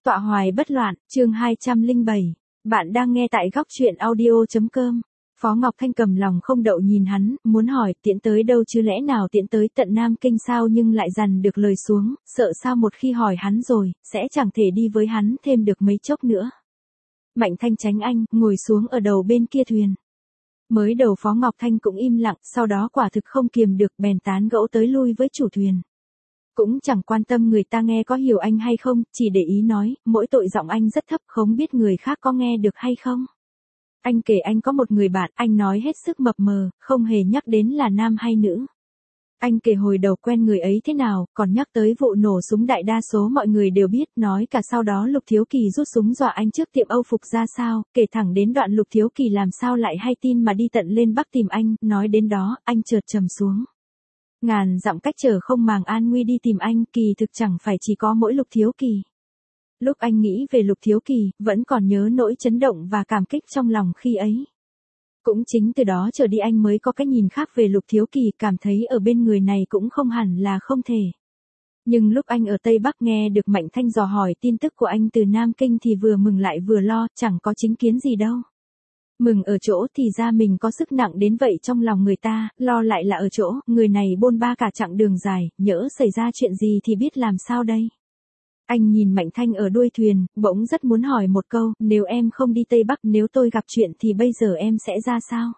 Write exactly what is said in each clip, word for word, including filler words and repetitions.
Tọa hoài bất loạn, chương hai trăm lẻ bảy. Bạn đang nghe tại góc truyện audio.com. Phó Ngọc Thanh cầm lòng không đậu nhìn hắn, muốn hỏi tiễn tới đâu chứ lẽ nào tiễn tới tận Nam Kinh sao, nhưng lại dằn được lời xuống, sợ sao một khi hỏi hắn rồi, sẽ chẳng thể đi với hắn thêm được mấy chốc nữa. Mạnh Thanh tránh anh, ngồi xuống ở đầu bên kia thuyền. Mới đầu Phó Ngọc Thanh cũng im lặng, sau đó quả thực không kiềm được bèn tán gẫu tới lui với chủ thuyền. Cũng chẳng quan tâm người ta nghe có hiểu anh hay không, chỉ để ý nói, mỗi tội giọng anh rất thấp, không biết người khác có nghe được hay không. Anh kể anh có một người bạn, anh nói hết sức mập mờ, không hề nhắc đến là nam hay nữ. Anh kể hồi đầu quen người ấy thế nào, còn nhắc tới vụ nổ súng đại đa số mọi người đều biết, nói cả sau đó Lục Thiếu Kỳ rút súng dọa anh trước tiệm Âu phục ra sao, kể thẳng đến đoạn Lục Thiếu Kỳ làm sao lại hay tin mà đi tận lên Bắc tìm anh, nói đến đó, anh chợt trầm xuống. Ngàn dặm cách trở không màng an nguy đi tìm anh, kỳ thực chẳng phải chỉ có mỗi Lục Thiếu Kỳ. Lúc anh nghĩ về Lục Thiếu Kỳ, vẫn còn nhớ nỗi chấn động và cảm kích trong lòng khi ấy. Cũng chính từ đó trở đi anh mới có cái nhìn khác về Lục Thiếu Kỳ, cảm thấy ở bên người này cũng không hẳn là không thể. Nhưng lúc anh ở Tây Bắc nghe được Mạnh Thanh dò hỏi tin tức của anh từ Nam Kinh thì vừa mừng lại vừa lo, chẳng có chính kiến gì đâu. Mừng ở chỗ thì ra mình có sức nặng đến vậy trong lòng người ta, lo lại là ở chỗ, người này bôn ba cả chặng đường dài, nhỡ xảy ra chuyện gì thì biết làm sao đây. Anh nhìn Mạnh Thanh ở đuôi thuyền, bỗng rất muốn hỏi một câu, nếu em không đi Tây Bắc, nếu tôi gặp chuyện thì bây giờ em sẽ ra sao?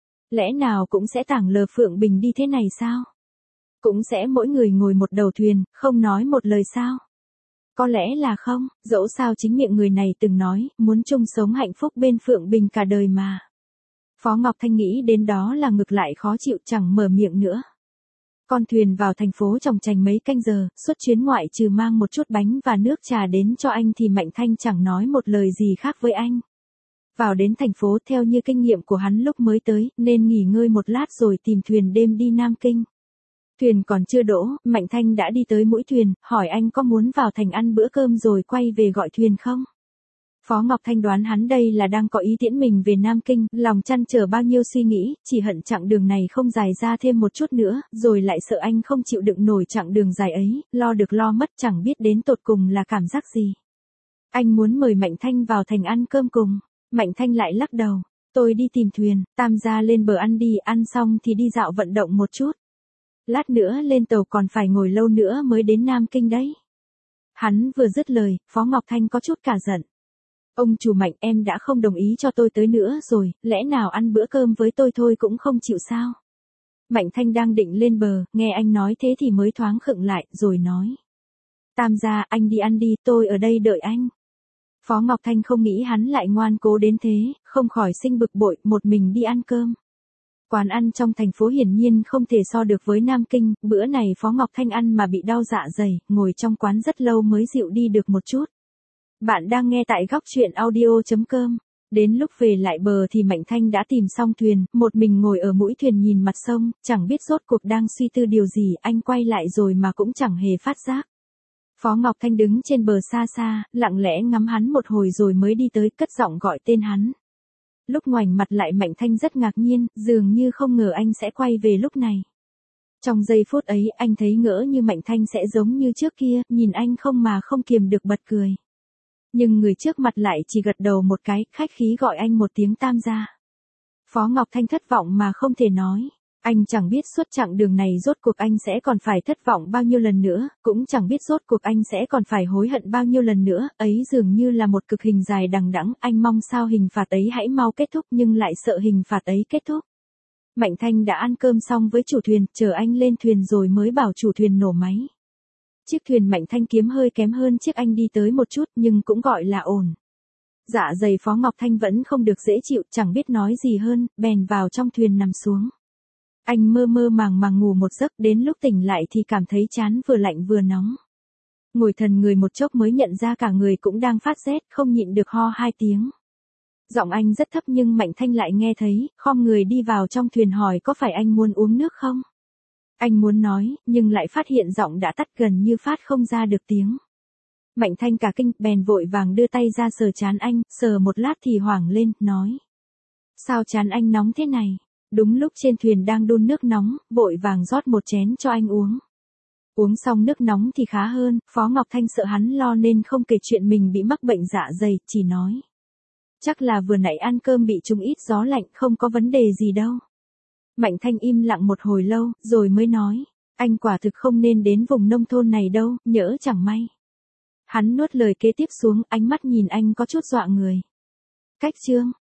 Lẽ nào cũng sẽ tảng lờ Phượng Bình đi thế này sao? Cũng sẽ mỗi người ngồi một đầu thuyền, không nói một lời sao? Có lẽ là không, dẫu sao chính miệng người này từng nói, muốn chung sống hạnh phúc bên Phượng Bình cả đời mà. Phó Ngọc Thanh nghĩ đến đó là ngược lại khó chịu, chẳng mở miệng nữa. Con thuyền vào thành phố tròng trành mấy canh giờ, suốt chuyến ngoại trừ mang một chút bánh và nước trà đến cho anh thì Mạnh Thanh chẳng nói một lời gì khác với anh. Vào đến thành phố theo như kinh nghiệm của hắn lúc mới tới, nên nghỉ ngơi một lát rồi tìm thuyền đêm đi Nam Kinh. Thuyền còn chưa đỗ, Mạnh Thanh đã đi tới mũi thuyền, hỏi anh có muốn vào thành ăn bữa cơm rồi quay về gọi thuyền không? Phó Ngọc Thanh đoán hắn đây là đang có ý tiễn mình về Nam Kinh, lòng trăn trở bao nhiêu suy nghĩ, chỉ hận chặng đường này không dài ra thêm một chút nữa, rồi lại sợ anh không chịu đựng nổi chặng đường dài ấy, lo được lo mất chẳng biết đến tột cùng là cảm giác gì. Anh muốn mời Mạnh Thanh vào thành ăn cơm cùng, Mạnh Thanh lại lắc đầu, tôi đi tìm thuyền, tam gia lên bờ ăn đi, ăn xong thì đi dạo vận động một chút. Lát nữa lên tàu còn phải ngồi lâu nữa mới đến Nam Kinh đấy. Hắn vừa dứt lời, Phó Ngọc Thanh có chút cả giận. Ông chủ Mạnh, em đã không đồng ý cho tôi tới nữa rồi, lẽ nào ăn bữa cơm với tôi thôi cũng không chịu sao? Mạnh Thanh đang định lên bờ, nghe anh nói thế thì mới thoáng khựng lại, rồi nói. Tam gia, anh đi ăn đi, tôi ở đây đợi anh. Phó Ngọc Thanh không nghĩ hắn lại ngoan cố đến thế, không khỏi sinh bực bội, một mình đi ăn cơm. Quán ăn trong thành phố hiển nhiên không thể so được với Nam Kinh, bữa này Phó Ngọc Thanh ăn mà bị đau dạ dày, ngồi trong quán rất lâu mới dịu đi được một chút. Bạn đang nghe tại góc truyện audio.com. Đến lúc về lại bờ thì Mạnh Thanh đã tìm xong thuyền, một mình ngồi ở mũi thuyền nhìn mặt sông, chẳng biết rốt cuộc đang suy tư điều gì, anh quay lại rồi mà cũng chẳng hề phát giác. Phó Ngọc Thanh đứng trên bờ xa xa, lặng lẽ ngắm hắn một hồi rồi mới đi tới, cất giọng gọi tên hắn. Lúc ngoảnh mặt lại Mạnh Thanh rất ngạc nhiên, dường như không ngờ anh sẽ quay về lúc này. Trong giây phút ấy anh thấy ngỡ như Mạnh Thanh sẽ giống như trước kia, nhìn anh không mà không kiềm được bật cười. Nhưng người trước mặt lại chỉ gật đầu một cái, khách khí gọi anh một tiếng tam gia. Phó Ngọc Thanh thất vọng mà không thể nói. Anh chẳng biết suốt chặng đường này rốt cuộc anh sẽ còn phải thất vọng bao nhiêu lần nữa, cũng chẳng biết rốt cuộc anh sẽ còn phải hối hận bao nhiêu lần nữa, ấy dường như là một cực hình dài đằng đẵng, anh mong sao hình phạt ấy hãy mau kết thúc nhưng lại sợ hình phạt ấy kết thúc. Mạnh Thanh đã ăn cơm xong với chủ thuyền, chờ anh lên thuyền rồi mới bảo chủ thuyền nổ máy. Chiếc thuyền Mạnh Thanh kiếm hơi kém hơn chiếc anh đi tới một chút nhưng cũng gọi là ổn. Dạ dày Phó Ngọc Thanh vẫn không được dễ chịu, chẳng biết nói gì hơn, bèn vào trong thuyền nằm xuống. Anh mơ mơ màng màng ngủ một giấc, đến lúc tỉnh lại thì cảm thấy chán vừa lạnh vừa nóng. Ngồi thần người một chốc mới nhận ra cả người cũng đang phát rét, không nhịn được ho hai tiếng. Giọng anh rất thấp nhưng Mạnh Thanh lại nghe thấy, khom người đi vào trong thuyền hỏi có phải anh muốn uống nước không? Anh muốn nói, nhưng lại phát hiện giọng đã tắt gần như phát không ra được tiếng. Mạnh Thanh cả kinh, bèn vội vàng đưa tay ra sờ trán anh, sờ một lát thì hoảng lên, nói. Sao trán anh nóng thế này? Đúng lúc trên thuyền đang đun nước nóng, vội vàng rót một chén cho anh uống. Uống xong nước nóng thì khá hơn, Phó Ngọc Thanh sợ hắn lo nên không kể chuyện mình bị mắc bệnh dạ dày, chỉ nói. Chắc là vừa nãy ăn cơm bị trúng ít gió lạnh, không có vấn đề gì đâu. Mạnh Thanh im lặng một hồi lâu, rồi mới nói. Anh quả thực không nên đến vùng nông thôn này đâu, nhỡ chẳng may. Hắn nuốt lời kế tiếp xuống, ánh mắt nhìn anh có chút dọa người. Cách chương